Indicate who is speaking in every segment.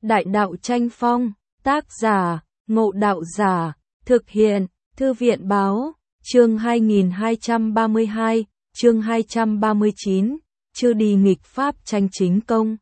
Speaker 1: Đại đạo tranh phong, tác giả, Ngộ Đạo Giả, thực hiện, Thư viện báo, chương 2232, chương 239, chưa đi nghịch pháp tranh chính công.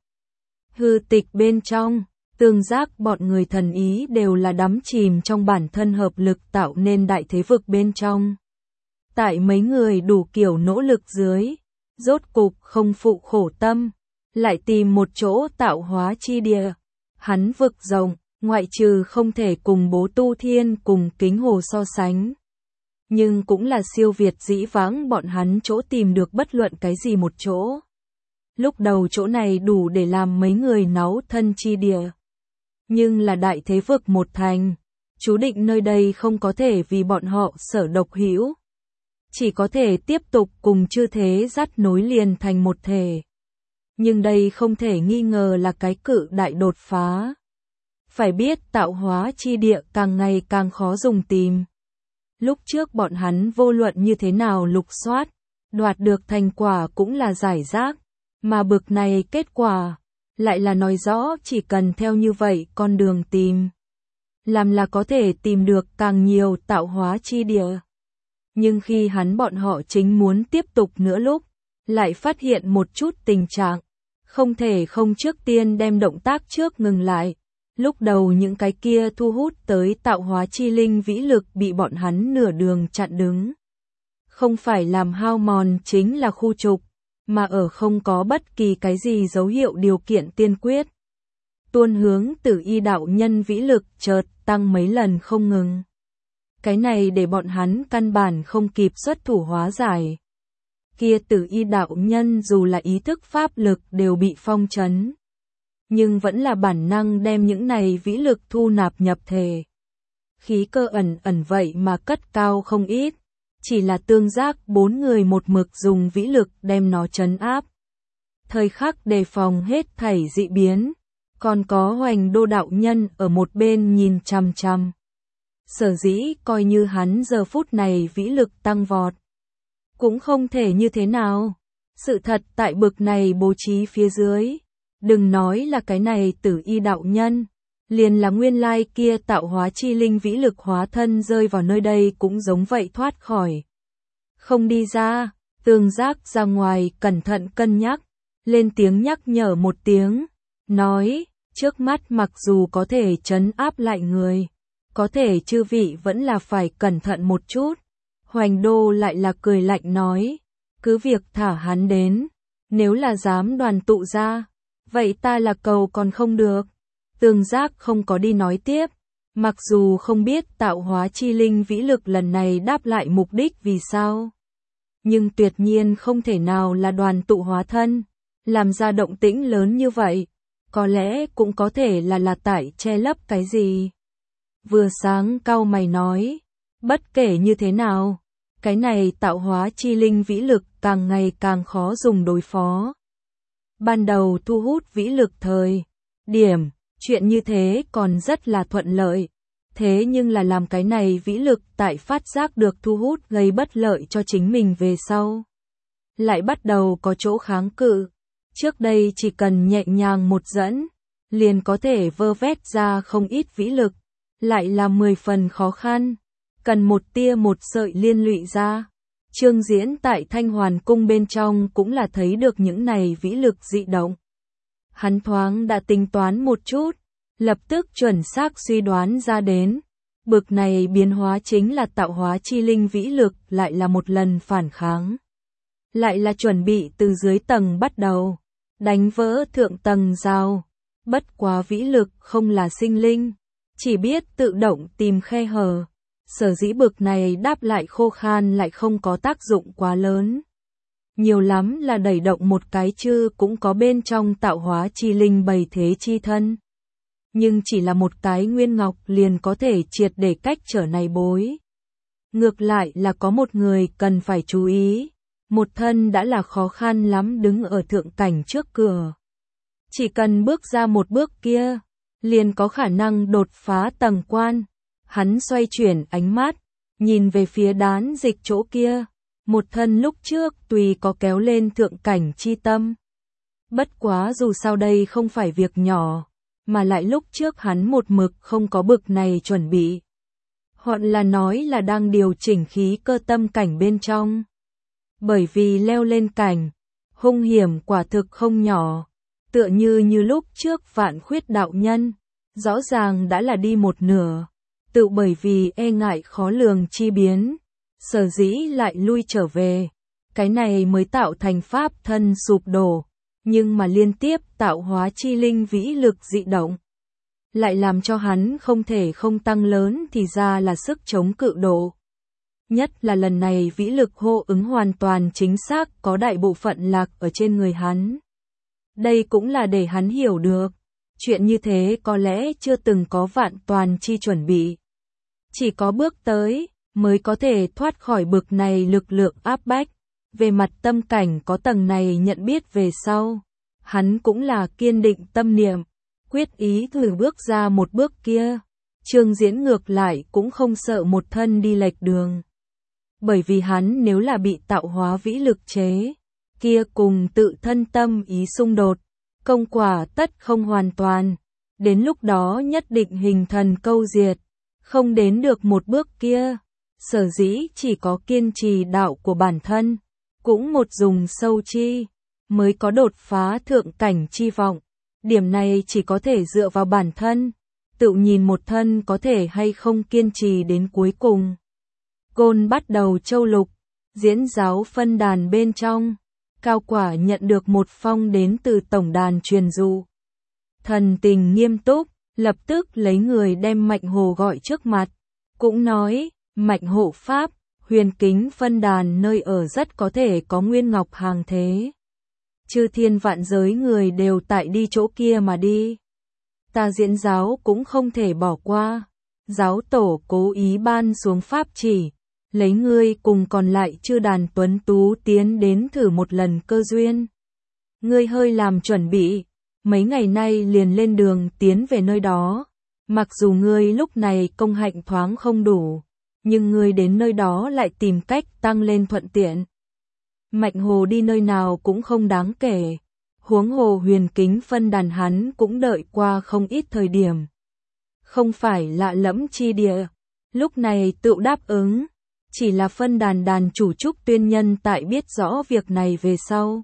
Speaker 1: Hư tịch bên trong, tương giác bọn người thần ý đều là đắm chìm trong bản thân hợp lực tạo nên đại thế vực bên trong. Tại mấy người đủ kiểu nỗ lực dưới, rốt cục không phụ khổ tâm, lại tìm một chỗ tạo hóa chi địa. Hắn vực rộng, ngoại trừ không thể cùng Bố Tu Thiên cùng Kính Hồ so sánh. Nhưng cũng là siêu việt dĩ vãng bọn hắn chỗ tìm được bất luận cái gì một chỗ. Lúc đầu chỗ này đủ để làm mấy người náu thân chi địa. Nhưng là đại thế vực một thành, chú định nơi đây không có thể vì bọn họ sở độc hữu. Chỉ có thể tiếp tục cùng chư thế dắt nối liền thành một thể. Nhưng đây không thể nghi ngờ là cái cự đại đột phá. Phải biết tạo hóa chi địa càng ngày càng khó dùng tìm. Lúc trước bọn hắn vô luận như thế nào lục soát, đoạt được thành quả cũng là giải rác, mà bực này kết quả, lại là nói rõ chỉ cần theo như vậy con đường tìm. Làm là có thể tìm được càng nhiều tạo hóa chi địa. Nhưng khi bọn họ chính muốn tiếp tục nữa lúc, lại phát hiện một chút tình trạng, không thể không trước tiên đem động tác trước ngừng lại. Lúc đầu những cái kia thu hút tới tạo hóa chi linh vĩ lực bị bọn hắn nửa đường chặn đứng. Không phải làm hao mòn chính là khu trục, mà ở không có bất kỳ cái gì dấu hiệu điều kiện tiên quyết. Tuôn hướng Tử Y đạo nhân vĩ lực chợt tăng mấy lần không ngừng. Cái này để bọn hắn căn bản không kịp xuất thủ hóa giải. Kia Tử Y đạo nhân dù là ý thức pháp lực đều bị phong trấn, nhưng vẫn là bản năng đem những này vĩ lực thu nạp nhập thể. Khí cơ ẩn vậy mà cất cao không ít, chỉ là tương giác bốn người một mực dùng vĩ lực đem nó trấn áp. Thời khắc đề phòng hết thảy dị biến, còn có Hoành Đô đạo nhân ở một bên nhìn chằm chằm. Sở dĩ coi như hắn giờ phút này vĩ lực tăng vọt, cũng không thể như thế nào. Sự thật tại bực này bố trí phía dưới, đừng nói là cái này Tử Y đạo nhân, liền là nguyên lai kia tạo hóa chi linh vĩ lực hóa thân rơi vào nơi đây cũng giống vậy thoát khỏi. Không đi ra, tương giác ra ngoài cẩn thận cân nhắc, lên tiếng nhắc nhở một tiếng, nói, trước mắt mặc dù có thể trấn áp lại người, có thể chư vị vẫn là phải cẩn thận một chút. Hoành Đô lại là cười lạnh nói, cứ việc thả hắn đến, nếu là dám đoàn tụ ra, vậy ta là cầu còn không được. Tương giác không có đi nói tiếp, mặc dù không biết tạo hóa chi linh vĩ lực lần này đáp lại mục đích vì sao. Nhưng tuyệt nhiên không thể nào là đoàn tụ hóa thân, làm ra động tĩnh lớn như vậy, có lẽ cũng có thể là tại che lấp cái gì. Vừa sáng cau mày nói, bất kể như thế nào, cái này tạo hóa chi linh vĩ lực càng ngày càng khó dùng đối phó. Ban đầu thu hút vĩ lực thời điểm, chuyện như thế còn rất là thuận lợi. Thế nhưng là làm cái này vĩ lực tại phát giác được thu hút gây bất lợi cho chính mình về sau, lại bắt đầu có chỗ kháng cự. Trước đây chỉ cần nhẹ nhàng một dẫn, liền có thể vơ vét ra không ít vĩ lực, lại là 10 phần khó khăn, cần một tia một sợi liên lụy ra. Trương Diễn tại Thanh Hoàn Cung bên trong cũng là thấy được những này vĩ lực dị động. Hắn thoáng đã tính toán một chút, lập tức chuẩn xác suy đoán ra đến, bực này biến hóa chính là tạo hóa chi linh vĩ lực lại là một lần phản kháng. Lại là chuẩn bị từ dưới tầng bắt đầu, đánh vỡ thượng tầng rào. Bất quá vĩ lực không là sinh linh, chỉ biết tự động tìm khe hở. Sở dĩ bực này đáp lại khô khan lại không có tác dụng quá lớn. Nhiều lắm là đẩy động một cái chứ cũng có bên trong tạo hóa chi linh bày thế chi thân. Nhưng chỉ là một cái nguyên ngọc liền có thể triệt để cách trở này bối. Ngược lại là có một người cần phải chú ý. Một thân đã là khó khăn lắm đứng ở thượng cảnh trước cửa. Chỉ cần bước ra một bước kia, liền có khả năng đột phá tầng quan. Hắn xoay chuyển ánh mắt, nhìn về phía đán dịch chỗ kia, một thân lúc trước tùy có kéo lên thượng cảnh chi tâm. Bất quá dù sao đây không phải việc nhỏ, mà lại lúc trước hắn một mực không có bực này chuẩn bị. Hoặc là nói là đang điều chỉnh khí cơ tâm cảnh bên trong. Bởi vì leo lên cảnh, hung hiểm quả thực không nhỏ, tựa như lúc trước Vạn Khuyết đạo nhân, rõ ràng đã là đi một nửa, tự bởi vì e ngại khó lường chi biến, sở dĩ lại lui trở về, cái này mới tạo thành pháp thân sụp đổ, nhưng mà liên tiếp tạo hóa chi linh vĩ lực dị động, lại làm cho hắn không thể không tăng lớn thì ra là sức chống cự độ. Nhất là lần này vĩ lực hô ứng hoàn toàn chính xác có đại bộ phận lạc ở trên người hắn. Đây cũng là để hắn hiểu được, chuyện như thế có lẽ chưa từng có vạn toàn chi chuẩn bị. Chỉ có bước tới, mới có thể thoát khỏi bực này lực lượng áp bách. Về mặt tâm cảnh có tầng này nhận biết về sau, hắn cũng là kiên định tâm niệm, quyết ý thử bước ra một bước kia. Trương Diễn ngược lại cũng không sợ một thân đi lệch đường. Bởi vì hắn nếu là bị tạo hóa vĩ lực chế, kia cùng tự thân tâm ý xung đột, công quả tất không hoàn toàn. Đến lúc đó nhất định hình thần câu diệt, không đến được một bước kia. Sở dĩ chỉ có kiên trì đạo của bản thân, cũng một dùng sâu chi, mới có đột phá thượng cảnh chi vọng. Điểm này chỉ có thể dựa vào bản thân, tự nhìn một thân có thể hay không kiên trì đến cuối cùng. Côn bắt đầu châu lục, diễn giáo phân đàn bên trong, Cao Quả nhận được một phong đến từ tổng đàn truyền dụ. Thần tình nghiêm túc, lập tức lấy người đem Mạnh Hồ gọi trước mặt, cũng nói, Mạnh hộ pháp, huyền kính phân đàn nơi ở rất có thể có nguyên ngọc hàng thế. Chư thiên vạn giới người đều tại đi chỗ kia mà đi. Ta diễn giáo cũng không thể bỏ qua. Giáo tổ cố ý ban xuống pháp chỉ, lấy ngươi cùng còn lại chư đàn tuấn tú tiến đến thử một lần cơ duyên. Ngươi hơi làm chuẩn bị, mấy ngày nay liền lên đường tiến về nơi đó. Mặc dù ngươi lúc này công hạnh thoáng không đủ, nhưng ngươi đến nơi đó lại tìm cách tăng lên thuận tiện. Mạnh Hồ đi nơi nào cũng không đáng kể, huống hồ huyền kính phân đàn hắn cũng đợi qua không ít thời điểm. Không phải lạ lẫm chi địa, lúc này tự đáp ứng, chỉ là phân đàn đàn chủ Trúc Tuyên Nhân tại biết rõ việc này về sau.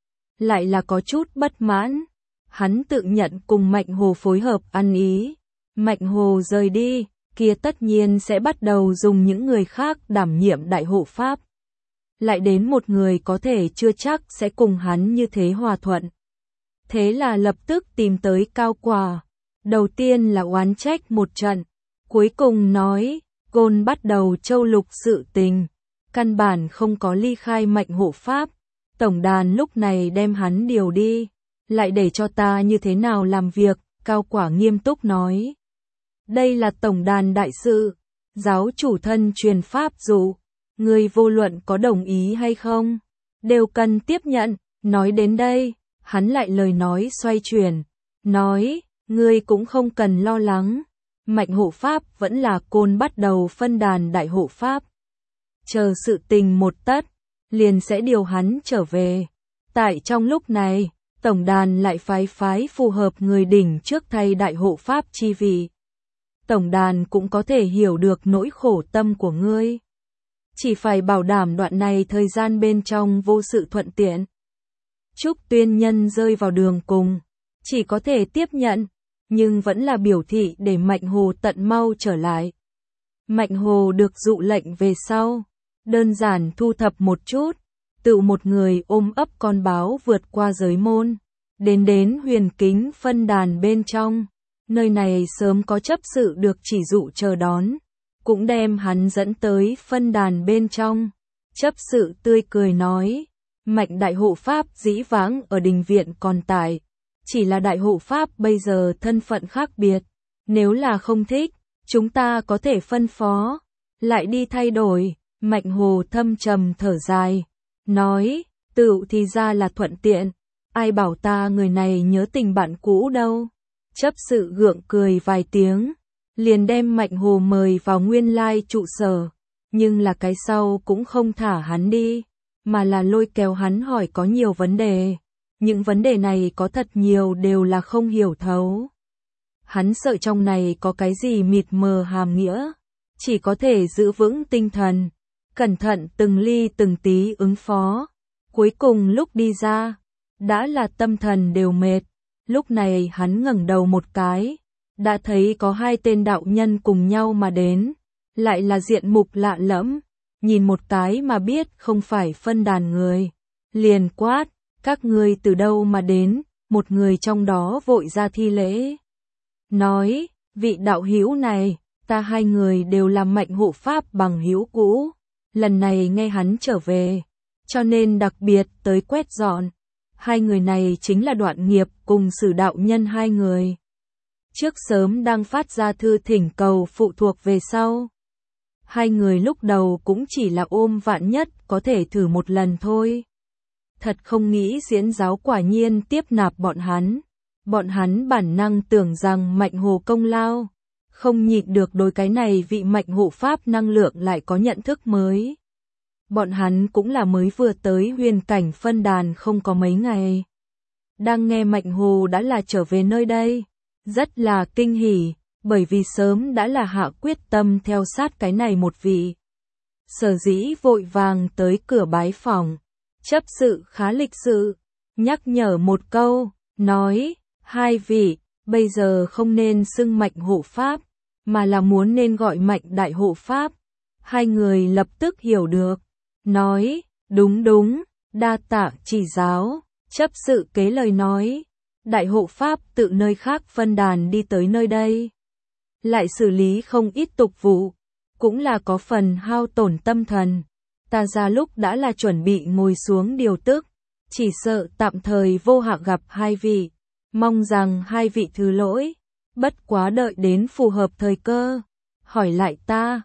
Speaker 1: Lại là có chút bất mãn, hắn tự nhận cùng Mạnh Hồ phối hợp ăn ý, Mạnh Hồ rời đi, kia tất nhiên sẽ bắt đầu dùng những người khác đảm nhiệm đại hộ pháp. Lại đến một người có thể chưa chắc sẽ cùng hắn như thế hòa thuận. Thế là lập tức tìm tới Cao Quả. Đầu tiên là oán trách một trận, cuối cùng nói, Côn bắt đầu châu lục sự tình, căn bản không có ly khai Mạnh hộ pháp, tổng đàn lúc này đem hắn điều đi, lại để cho ta như thế nào làm việc, Cao Quả nghiêm túc nói. Đây là tổng đàn đại sự, giáo chủ thân truyền pháp dụ, người vô luận có đồng ý hay không, đều cần tiếp nhận. Nói đến đây, hắn lại lời nói xoay chuyển, nói, ngươi cũng không cần lo lắng, Mạnh hộ pháp vẫn là Côn bắt đầu phân đàn đại hộ pháp. Chờ sự tình một tất, liền sẽ điều hắn trở về. Tại trong lúc này, tổng đàn lại phái phù hợp người đỉnh trước thay đại hộ pháp chi vị. Tổng đàn cũng có thể hiểu được nỗi khổ tâm của ngươi. Chỉ phải bảo đảm đoạn này thời gian bên trong vô sự thuận tiện. Trúc Tuyên Nhân rơi vào đường cùng, chỉ có thể tiếp nhận, nhưng vẫn là biểu thị để Mạnh Hồ tận mau trở lại. Mạnh Hồ được dụ lệnh về sau, đơn giản thu thập một chút, tự một người ôm ấp con báo vượt qua giới môn, đến huyền kính phân đàn bên trong. Nơi này sớm có chấp sự được chỉ dụ chờ đón, cũng đem hắn dẫn tới phân đàn bên trong. Chấp sự tươi cười nói, Mạnh đại hộ pháp dĩ vãng ở đình viện còn tại, chỉ là đại hộ pháp bây giờ thân phận khác biệt, nếu là không thích, chúng ta có thể phân phó, lại đi thay đổi. Mạnh Hồ thâm trầm thở dài, nói, tựu thì ra là thuận tiện, ai bảo ta người này nhớ tình bạn cũ đâu. Chấp sự gượng cười vài tiếng, liền đem Mạnh Hồ mời vào nguyên lai trụ sở, nhưng là cái sau cũng không thả hắn đi, mà là lôi kéo hắn hỏi có nhiều vấn đề. Những vấn đề này có thật nhiều đều là không hiểu thấu. Hắn sợ trong này có cái gì mịt mờ hàm nghĩa, chỉ có thể giữ vững tinh thần, cẩn thận từng ly từng tí ứng phó. Cuối cùng lúc đi ra, đã là tâm thần đều mệt, lúc này hắn ngẩng đầu một cái, đã thấy có hai tên đạo nhân cùng nhau mà đến, lại là diện mục lạ lẫm, nhìn một cái mà biết không phải phân đàn người. Liền quát, các ngươi từ đâu mà đến? Một người trong đó vội ra thi lễ, nói, vị đạo hữu này, ta hai người đều làm Mạnh hộ pháp bằng hữu cũ, lần này nghe hắn trở về, cho nên đặc biệt tới quét dọn. Hai người này chính là Đoạn Nghiệp cùng Sử đạo nhân hai người. Trước sớm đang phát ra thư thỉnh cầu phụ thuộc về sau. Hai người lúc đầu cũng chỉ là ôm vạn nhất có thể thử một lần thôi. Thật không nghĩ Diễn giáo quả nhiên tiếp nạp bọn hắn. Bọn hắn bản năng tưởng rằng Mạnh Hồ công lao, không nhịn được đối cái này vị Mạnh hộ pháp năng lượng lại có nhận thức mới. Bọn hắn cũng là mới vừa tới huyền cảnh phân đàn không có mấy ngày. Đang nghe Mạnh Hồ đã là trở về nơi đây, rất là kinh hỉ, bởi vì sớm đã là hạ quyết tâm theo sát cái này một vị. Sở dĩ vội vàng tới cửa bái phỏng, chấp sự khá lịch sự, nhắc nhở một câu, nói, hai vị, bây giờ không nên xưng Mạnh hộ pháp, mà là muốn nên gọi Mạnh đại hộ pháp. Hai người lập tức hiểu được, nói, đúng, đa tạ chỉ giáo. Chấp sự kế lời nói, đại hộ pháp tự nơi khác phân đàn đi tới nơi đây, lại xử lý không ít tục vụ, cũng là có phần hao tổn tâm thần. Ta ra lúc đã là chuẩn bị ngồi xuống điều tức, chỉ sợ tạm thời vô hạn gặp hai vị, mong rằng hai vị thứ lỗi, bất quá đợi đến phù hợp thời cơ, hỏi lại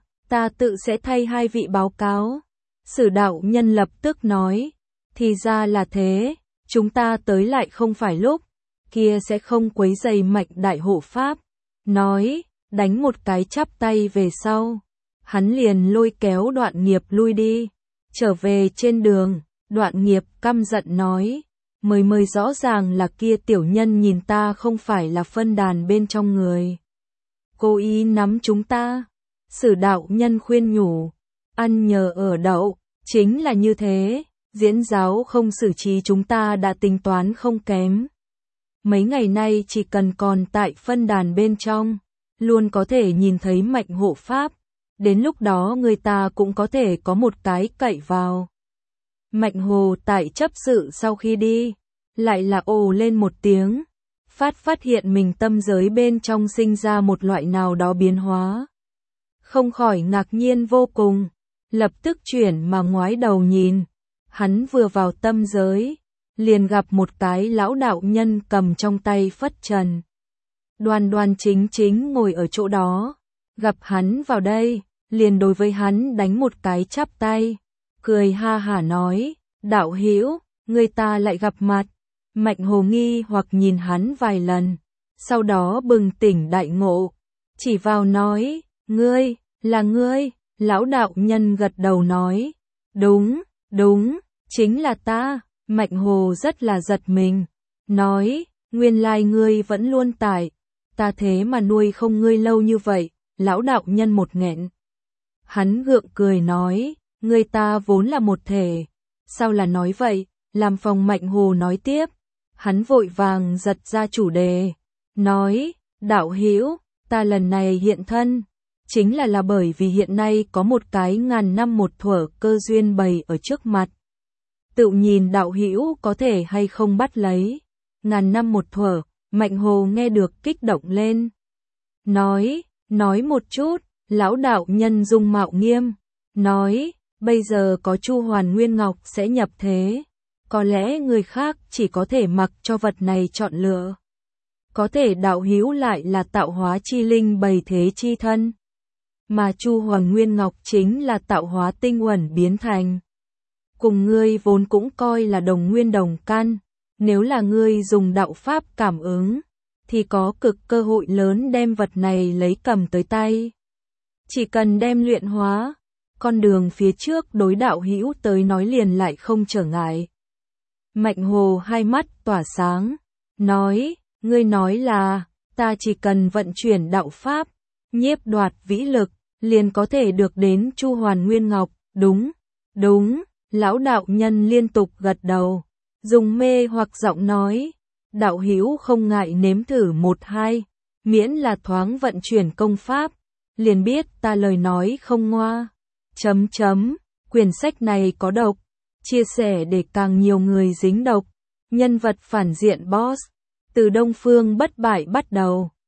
Speaker 1: ta tự sẽ thay hai vị báo cáo. Sử đạo nhân lập tức nói, thì ra là thế, chúng ta tới lại không phải lúc, kia sẽ không quấy rầy Mạnh đại hộ pháp. Nói, đánh một cái chắp tay về sau, hắn liền lôi kéo Đoạn Nghiệp lui đi. Trở về trên đường, Đoạn Nghiệp căm giận nói, mới rõ ràng là kia tiểu nhân nhìn ta không phải là phân đàn bên trong người, cố ý nắm chúng ta. Sử đạo nhân khuyên nhủ, ăn nhờ ở đậu, chính là như thế, Diễn giáo không xử trí chúng ta đã tính toán không kém. Mấy ngày nay chỉ cần còn tại phân đàn bên trong, luôn có thể nhìn thấy Mạnh hộ pháp, đến lúc đó người ta cũng có thể có một cái cậy vào. Mạnh Hồ tại chấp sự sau khi đi, lại là ồ lên một tiếng, phát hiện mình tâm giới bên trong sinh ra một loại nào đó biến hóa. Không khỏi ngạc nhiên vô cùng, lập tức chuyển mà ngoái đầu nhìn, hắn vừa vào tâm giới, liền gặp một cái lão đạo nhân cầm trong tay phất trần. Đoan chính ngồi ở chỗ đó, gặp hắn vào đây, liền đối với hắn đánh một cái chắp tay, cười ha hả nói, đạo hữu, người ta lại gặp mặt. Mạnh Hồ nghi hoặc nhìn hắn vài lần, sau đó bừng tỉnh đại ngộ, chỉ vào nói, ngươi, là ngươi. Lão đạo nhân gật đầu nói, đúng, chính là ta. Mạnh Hồ rất là giật mình, nói, nguyên lai ngươi vẫn luôn tại, ta thế mà nuôi không ngươi lâu như vậy. Lão đạo nhân một nghẹn, hắn gượng cười nói, ngươi ta vốn là một thể, sao là nói vậy? Làm phòng Mạnh Hồ nói tiếp, hắn vội vàng giật ra chủ đề, nói, đạo hữu, ta lần này hiện thân, chính là bởi vì hiện nay có một cái ngàn năm một thuở cơ duyên bày ở trước mặt. Tự nhìn đạo hữu có thể hay không bắt lấy. Ngàn năm một thuở, Mạnh Hồ nghe được kích động lên. Nói một chút, lão đạo nhân dung mạo nghiêm, nói, bây giờ có Chu Hoàn Nguyên Ngọc sẽ nhập thế, có lẽ người khác chỉ có thể mặc cho vật này chọn lựa. Có thể đạo hữu lại là tạo hóa chi linh bày thế chi thân, mà Chu Hoàn Nguyên Ngọc chính là tạo hóa tinh uẩn biến thành. Cùng ngươi vốn cũng coi là đồng nguyên đồng căn, nếu là ngươi dùng đạo pháp cảm ứng, thì có cực cơ hội lớn đem vật này lấy cầm tới tay. Chỉ cần đem luyện hóa, con đường phía trước đối đạo hữu tới nói liền lại không trở ngại. Mạnh Hồ hai mắt tỏa sáng, nói, ngươi nói là, ta chỉ cần vận chuyển đạo pháp, nhiếp đoạt vĩ lực, liền có thể được đến Chu Hoàn Nguyên Ngọc, đúng, đúng, lão đạo nhân liên tục gật đầu, dùng mê hoặc giọng nói, đạo hữu không ngại nếm thử một hai, miễn là thoáng vận chuyển công pháp, liền biết ta lời nói không ngoa. Quyển sách này có độc, chia sẻ để càng nhiều người dính độc, nhân vật phản diện boss, từ Đông Phương Bất Bại bắt đầu.